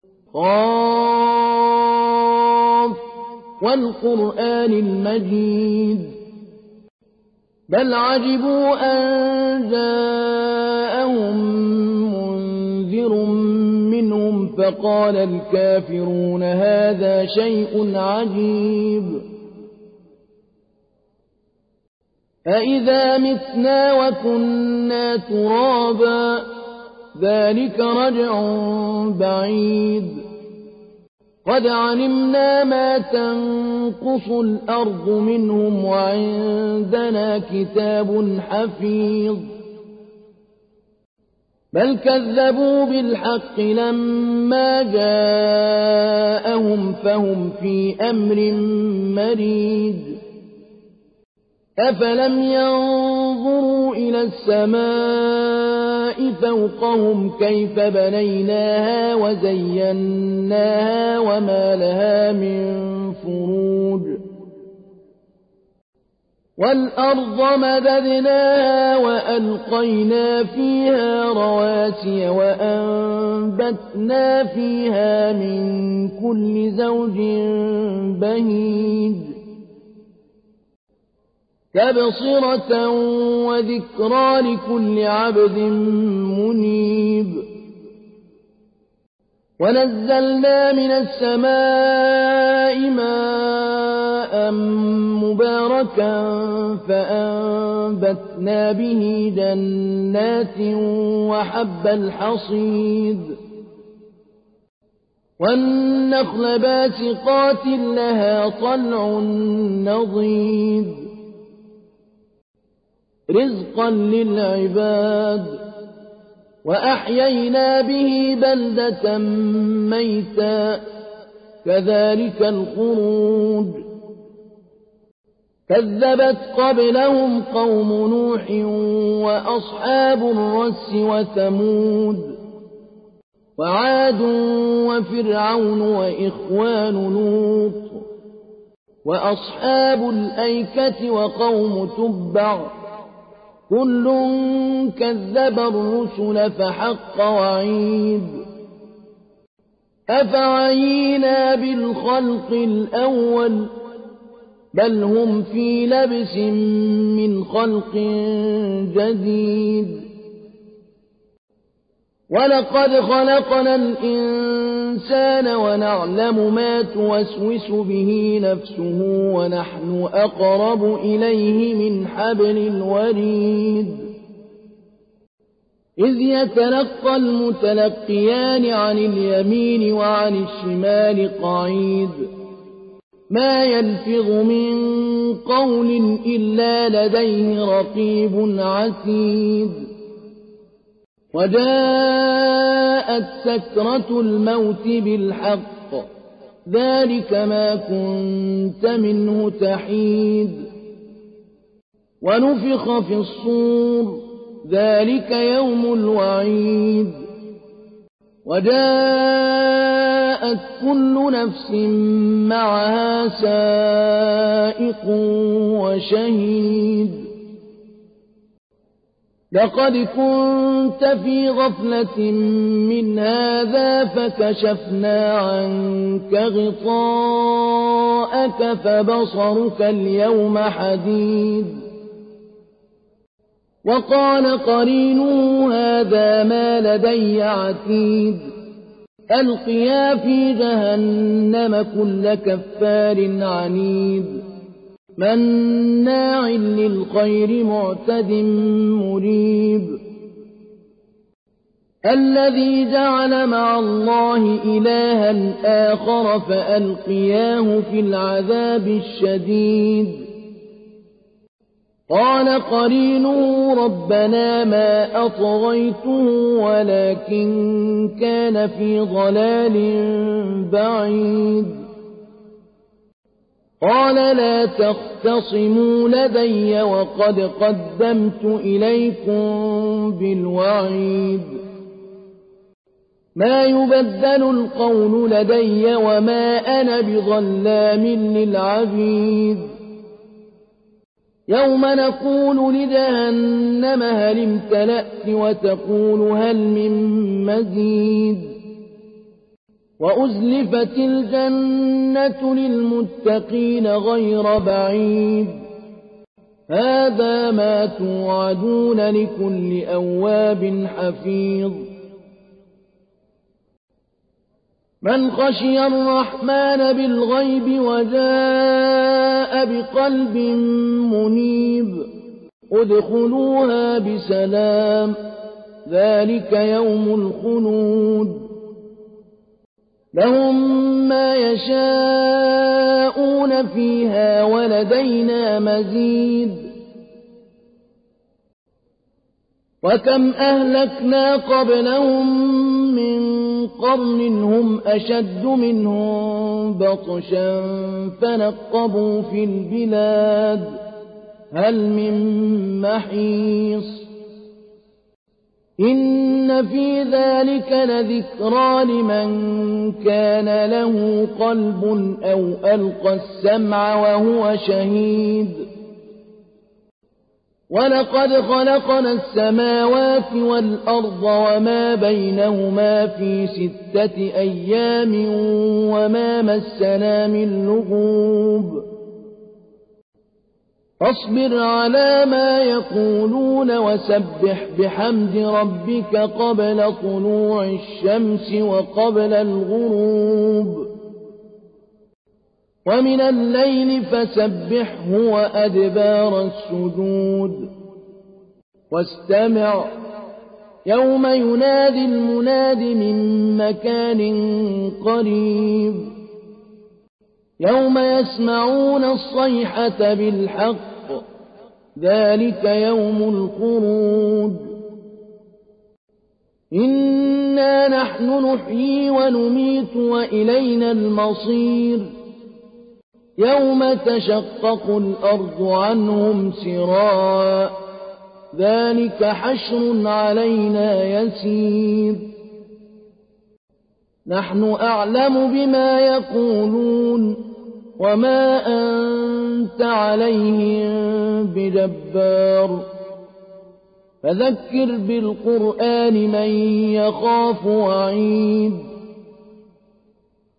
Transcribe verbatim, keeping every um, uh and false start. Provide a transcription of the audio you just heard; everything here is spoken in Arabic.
قاف والقرآن المجيد بل عجبوا أن جاءهم منذر منهم فقال الكافرون هذا شيء عجيب أإذا متنا وكنا ترابا ذلك رجع بعيد قد علمنا ما تنقص الأرض منهم وعندنا كتاب حفيظ بل كذبوا بالحق لما جاءهم فهم في أمر مريج أفلم ينظروا إلى السماء فوقهم كيف بنيناها وزيناها وما لها من فروج والأرض مددناها وألقينا فيها رواسي وأنبتنا فيها من كل زوج بهيج تبصرة وذكرى لكل عبد منيب ونزلنا من السماء ماء مباركا فأنبتنا به جنات وحب الحصيد والنخل باسقات لها طلع نضيد رزقا للعباد وأحيينا به بلدة ميتا كذلك الخروج كذبت قبلهم قوم نوح وأصحاب الرس وثمود وعاد وفرعون وإخوان لوط وأصحاب الأيكة وقوم تبع كل كذب الرسل فحق وعيد أفعينا بالخلق الأول بل هم في لبس من خلق جديد ولقد خلقنا الإنسان ونعلم ما توسوس به نفسه ونحن أقرب إليه من حبل الوريد إذ يتلقى المتلقيان عن اليمين وعن الشمال قعيد ما يلفظ من قول إلا لديه رقيب عتيد وجاءت سكرة الموت بالحق ذلك ما كنت منه تحيد ونفخ في الصور ذلك يوم الوعيد وجاءت كل نفس معها سائق وشهيد لقد كنت في غفلة من هذا فكشفنا عنك غطاءك فبصرك اليوم حديد وقال قرينه هذا ما لدي عتيد ألقيا في جهنم كل كفار عنيد مناع للخير معتد مريب الذي جعل مع الله إلها آخر فألقياه في العذاب الشديد قال قرينه ربنا ما أطغيته ولكن كان في ضلال بعيد قال لا تختصموا لدي وقد قدمت إليكم بالوعيد ما يبدل القول لدي وما أنا بظلام للعبيد يوم نقول لجهنم هل امتلأت وتقول هل من مزيد وأزلفت الجنة للمتقين غير بعيد هذا ما توعدون لكل أواب حفيظ من خشي الرحمن بالغيب وجاء بقلب منيب ادخلوها بسلام ذلك يوم الخلود لهم ما يشاءون فيها ولدينا مزيد وكم أهلكنا قبلهم من قرن هم أشد منهم بطشا فنقبوا في البلاد هل من محيص إن في ذلك لذكرى لمن كان له قلب أو ألقى السمع وهو شهيد ولقد خلقنا السماوات والأرض وما بينهما في ستة أيام وما مسنا من لغوب فاصبر على ما يقولون وسبح بحمد ربك قبل طلوع الشمس وقبل الغروب ومن الليل فسبحه وأدبار السجود واستمع يوم ينادي المناد من مكان قريب يوم يسمعون الصيحة بالحق ذلك يوم الخروج إنا نحن نحيي ونميت وإلينا المصير يوم تشقق الأرض عنهم سراعا ذلك حشر علينا يسير نحن أعلم بما يقولون وما أنت عليهم بجبار فذكر بالقرآن من يخاف وعيد